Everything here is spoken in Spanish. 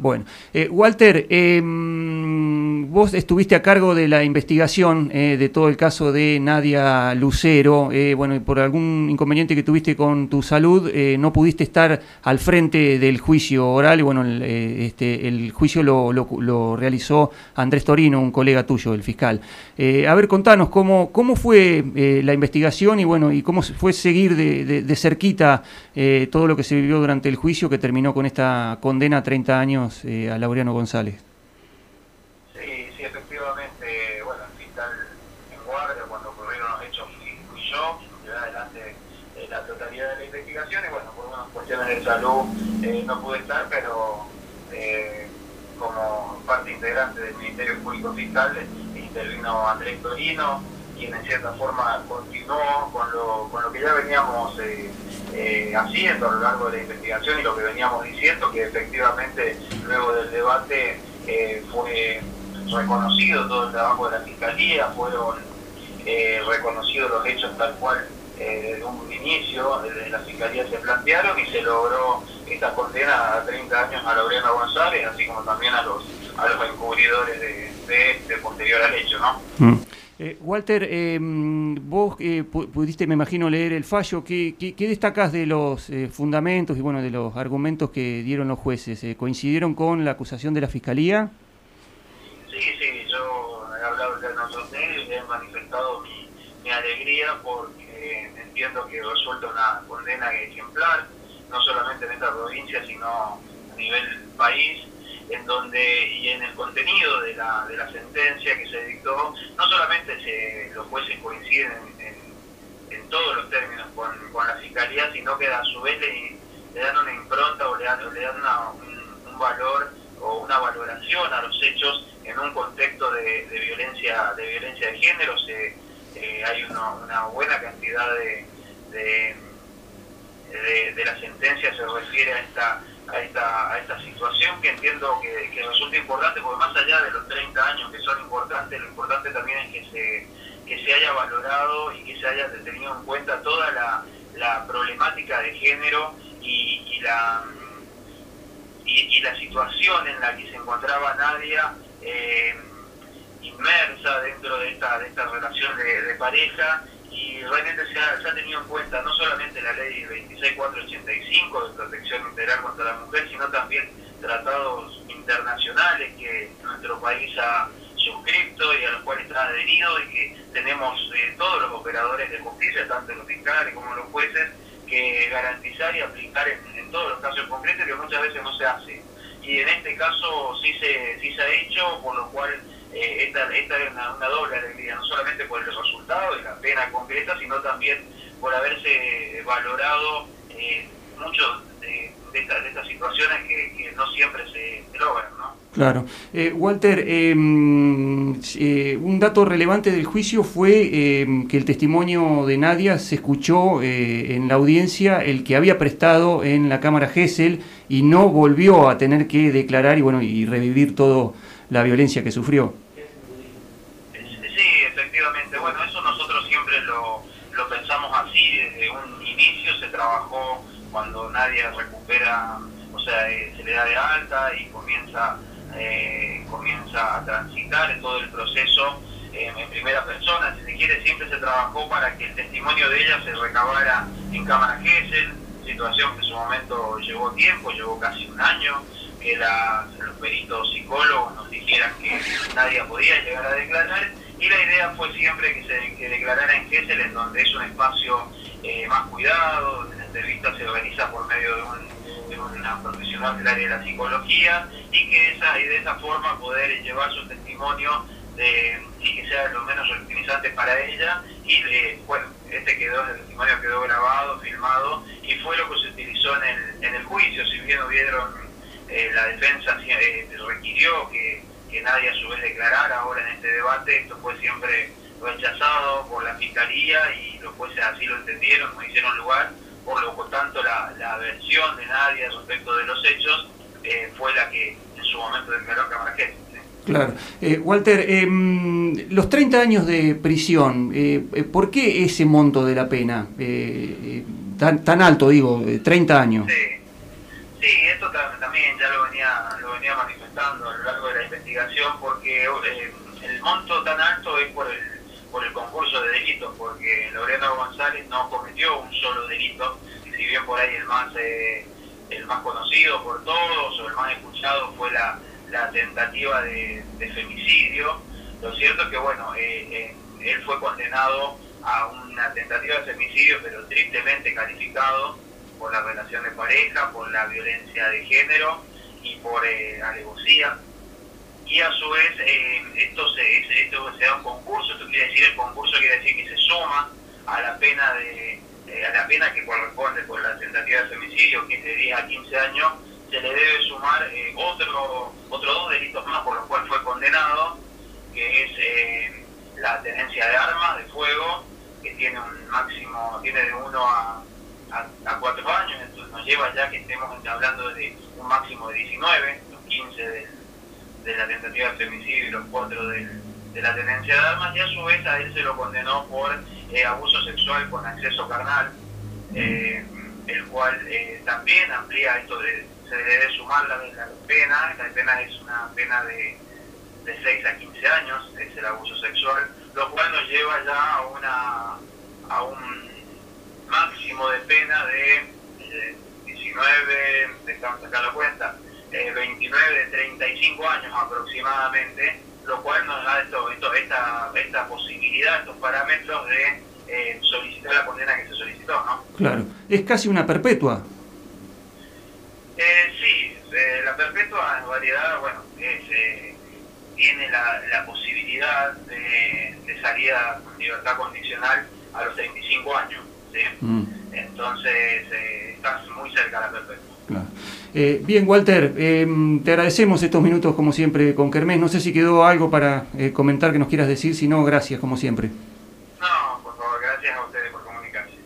Bueno, Walter, vos estuviste a cargo de la investigación de todo el caso de Nadia Lucero. Bueno, y por algún inconveniente que tuviste con tu salud, no pudiste estar al frente del juicio oral. Y bueno, el juicio lo realizó Andrés Torino, un colega tuyo, el fiscal. A ver, contanos cómo fue la investigación y bueno, y cómo fue seguir de cerquita todo lo que se vivió durante el juicio que terminó con esta condena a 30 años a Laureano González. Sí, efectivamente, bueno, el fiscal en guardia cuando ocurrieron los hechos fui yo, quien llevé adelante la totalidad de la investigación y bueno, por unas cuestiones de salud no pude estar, pero como parte integrante del Ministerio Público Fiscal intervino Andrés Torino, quien en cierta forma continuó con lo que ya veníamos haciendo a lo largo de la investigación y lo que veníamos diciendo, que efectivamente luego del debate fue reconocido todo el trabajo de la Fiscalía, fueron reconocidos los hechos tal cual desde un inicio de la Fiscalía se plantearon y se logró esta condena a 30 años a Laureano González, así como también a los encubridores de posterior al hecho, ¿no? Walter, vos pudiste, me imagino, leer el fallo. ¿Qué destacás de los fundamentos y bueno de los argumentos que dieron los jueces? ¿Coincidieron con la acusación de la Fiscalía? Sí, yo he hablado ya en otros medios y he manifestado mi alegría porque entiendo que resulta una condena ejemplar, no solamente en esta provincia, sino a nivel país, en donde y en el contenido de la sentencia que se dictó, no solamente los jueces coinciden en todos los términos con la Fiscalía, sino que a su vez le dan una impronta o le dan un valor o una valoración a los hechos en un contexto de violencia de género. Hay una buena cantidad de la sentencia se refiere a esta situación que entiendo que resulta importante, porque más allá de los 30 años que son importantes, lo importante también es que se haya valorado y que se haya tenido en cuenta toda la problemática de género y la situación en la que se encontraba Nadia inmersa dentro de esta relación de pareja. Y realmente se ha tenido en cuenta no solamente la ley 26485 de protección integral contra la mujer, sino también tratados internacionales que nuestro país ha suscrito y a los cuales está adherido, y que tenemos todos los operadores de justicia, tanto los fiscales como los jueces, que garantizar y aplicar en todos los casos concretos, que muchas veces no se hace. Y en este caso sí se ha hecho, por lo cual esta es una doble alegría, no solamente por el resultado y la pena concreta, sino también por haberse valorado mucho de estas situaciones que no siempre se logran, ¿no? Claro. Walter, un dato relevante del juicio fue que el testimonio de Nadia se escuchó en la audiencia, el que había prestado en la Cámara Gesell, y no volvió a tener que declarar y revivir toda la violencia que sufrió. Sí, efectivamente. Bueno, eso nosotros siempre lo pensamos así. Desde un inicio se trabajó cuando Nadia recupera, o sea, se le da de alta y comienza a transitar en todo el proceso en primera persona. Si se quiere, siempre se trabajó para que el testimonio de ella se recabara en Cámara Gesell, situación que en su momento llevó tiempo, llevó casi un año, que los peritos psicólogos nos dijeran que Nadia podía llegar a declarar, y la idea fue siempre que declarara en Gesell, en donde es un espacio más cuidado, donde la entrevista se organiza por medio de una profesional del área de la psicología, y que de esa forma poder llevar su testimonio y que sea lo menos revictimizante para ella. Y bueno, el testimonio quedó grabado, filmado, y fue lo que se utilizó en el juicio. Si bien la defensa requirió que Nadia a su vez declarara ahora en este debate, esto fue siempre rechazado por la Fiscalía y los jueces así lo entendieron, no hicieron lugar. Por lo tanto, la versión de Nadia respecto de los hechos fue la que en su momento declaró Cámara Gesell. Claro. Walter, los 30 años de prisión, ¿por qué ese monto de la pena? Tan alto, digo, 30 años. Sí, esto también también ya lo venía manifestando a lo largo de la investigación, porque el monto tan alto es por el concurso de delitos, porque Laureano González no cometió un solo delito, si bien por ahí el más conocido por todos o el más escuchado fue la tentativa de femicidio. Lo cierto es que bueno, él fue condenado a una tentativa de femicidio, pero triplemente calificado por la relación de pareja, por la violencia de género y por alevosía. Y a su vez esto se da un concurso. Esto quiere decir, el concurso quiere decir que se suma a la pena que corresponde por la tentativa de femicidio, que es de 10 a 15 años, se le debe sumar otros 2 delitos más por los cuales fue condenado, que es la tenencia de armas de fuego, que tiene un máximo, tiene de 1 a 4 años, entonces nos lleva ya que estemos hablando de un máximo de 19, los 15 de la tentativa de femicidio y los 4 de la tenencia de armas, y a su vez a él se lo condenó por abuso sexual con acceso carnal, el cual también amplía esto se debe sumar la pena es una pena de 6 a 15 años, es el abuso sexual, lo cual nos lleva ya a un máximo de pena de 19, dejamos sacar la cuenta, 29, 35 años aproximadamente, lo cual nos da esta posibilidad, estos parámetros de solicitar la condena que se solicitó, ¿no? Claro, es casi una perpetua. Sí, la perpetua en realidad, bueno, tiene la posibilidad de salida con libertad condicional a los 35 años, ¿sí? Entonces estás muy cerca de la perpetua. Claro. Bien, Walter, te agradecemos estos minutos como siempre con Kermés. No sé si quedó algo para comentar que nos quieras decir, si no, gracias como siempre.